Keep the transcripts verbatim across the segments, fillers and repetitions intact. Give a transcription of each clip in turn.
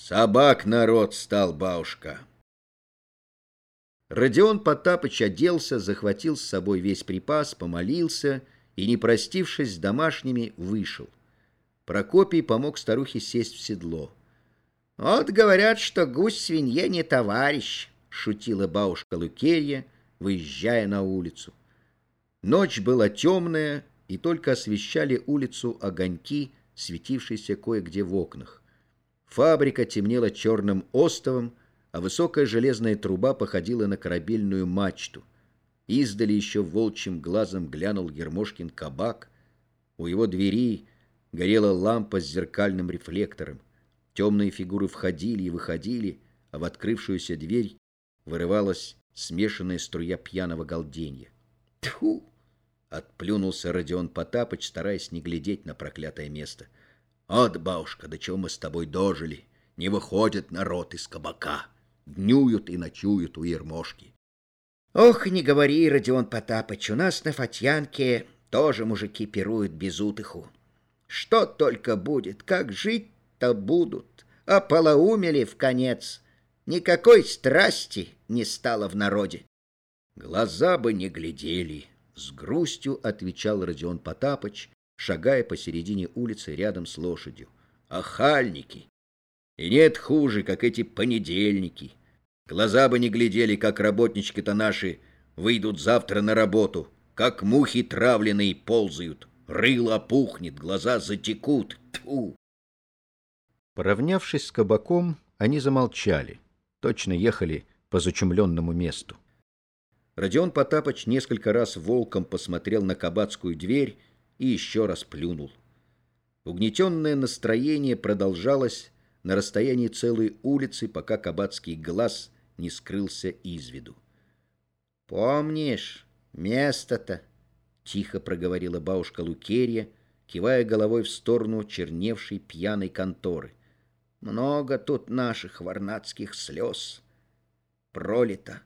Собак народ стал, бабушка. Родион Потапыч оделся, захватил с собой весь припас, помолился и, не простившись с домашними, вышел. Прокопий помог старухе сесть в седло. «Вот говорят, что гусь свинье не товарищ», — шутила бабушка Лукерья, выезжая на улицу. Ночь была темная, и только освещали улицу огоньки, светившиеся кое-где в окнах. Фабрика темнела черным остовом, а высокая железная труба походила на корабельную мачту. Издали еще волчьим глазом глянул Ермошкин кабак. У его двери горела лампа с зеркальным рефлектором. Темные фигуры входили и выходили, а в открывшуюся дверь вырывалась смешанная струя пьяного галденья. «Тьфу!» — отплюнулся Родион Потапыч, стараясь не глядеть на проклятое место. «От, бабушка, до чего мы с тобой дожили! Не выходит народ из кабака! Днюют и ночуют у Ермошки!» «Ох, не говори, Родион Потапыч, у нас на Фатьянке тоже мужики пируют без утыху. Что только будет, как жить-то будут, а полоумели вконец. Никакой страсти не стало в народе». «Глаза бы не глядели!» — с грустью отвечал Родион Потапыч, шагая посередине улицы рядом с лошадью. «Охальники! И нет хуже, как эти понедельники. Глаза бы не глядели, как работнички-то наши выйдут завтра на работу, как мухи травленные ползают, рыло опухнет, глаза затекут. Тьфу!» Поравнявшись с кабаком, они замолчали, точно ехали по зачумленному месту. Родион Потапыч несколько раз волком посмотрел на кабацкую дверь и еще раз плюнул. Угнетенное настроение продолжалось на расстоянии целой улицы, пока кабацкий глаз не скрылся из виду. «Помнишь, место-то?» — тихо проговорила бабушка Лукерья, кивая головой в сторону черневшей пьяной конторы. «Много тут наших варнацких слез пролито».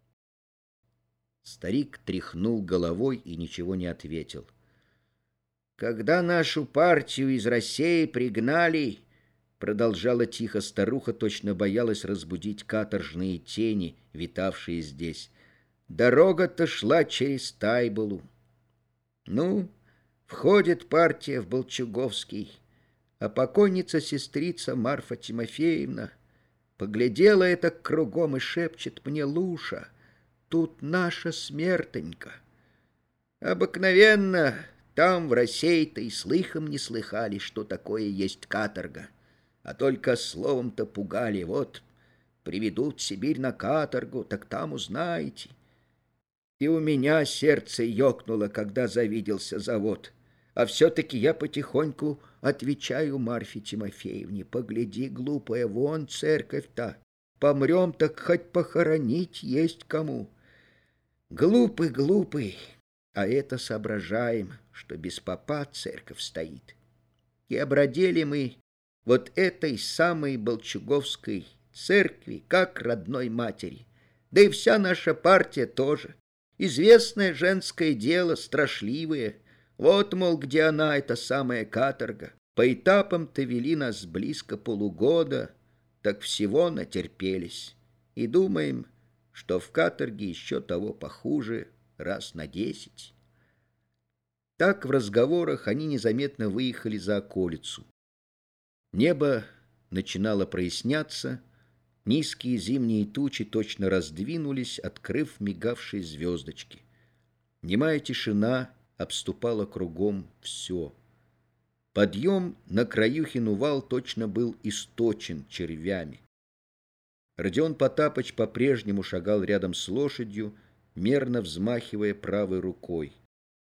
Старик тряхнул головой и ничего не ответил. «Когда нашу партию из России пригнали, — продолжала тихо старуха, точно боялась разбудить каторжные тени, витавшие здесь, — дорога-то шла через Тайбулу. Ну, входит партия в Болчуговский, а покойница-сестрица Марфа Тимофеевна поглядела это кругом и шепчет мне: Луша, тут наша смертонька. Обыкновенно там в России-то и слыхом не слыхали, что такое есть каторга, а только словом-то пугали. Вот приведут в Сибирь на каторгу, так там узнаете. И у меня сердце ёкнуло, когда завиделся завод. А все-таки я потихоньку отвечаю Марфе Тимофеевне: погляди, глупая, вон церковь-то. Помрем, так хоть похоронить есть кому. Глупый, глупый, а это соображаем, что без попа церковь стоит. И обродели мы вот этой самой Болчуговской церкви, как родной матери. Да и вся наша партия тоже. Известное женское дело, страшливое. Вот, мол, где она, эта самая каторга. По этапам-то вели нас близко полугода, так всего натерпелись. И думаем, что в каторге еще того похуже раз на десять. Так в разговорах они незаметно выехали за околицу. Небо начинало проясняться, низкие зимние тучи точно раздвинулись, открыв мигавшие звездочки. Немая тишина обступала кругом все. Подъем на Краюхин вал точно был источен червями. Родион Потапыч по-прежнему шагал рядом с лошадью, мерно взмахивая правой рукой.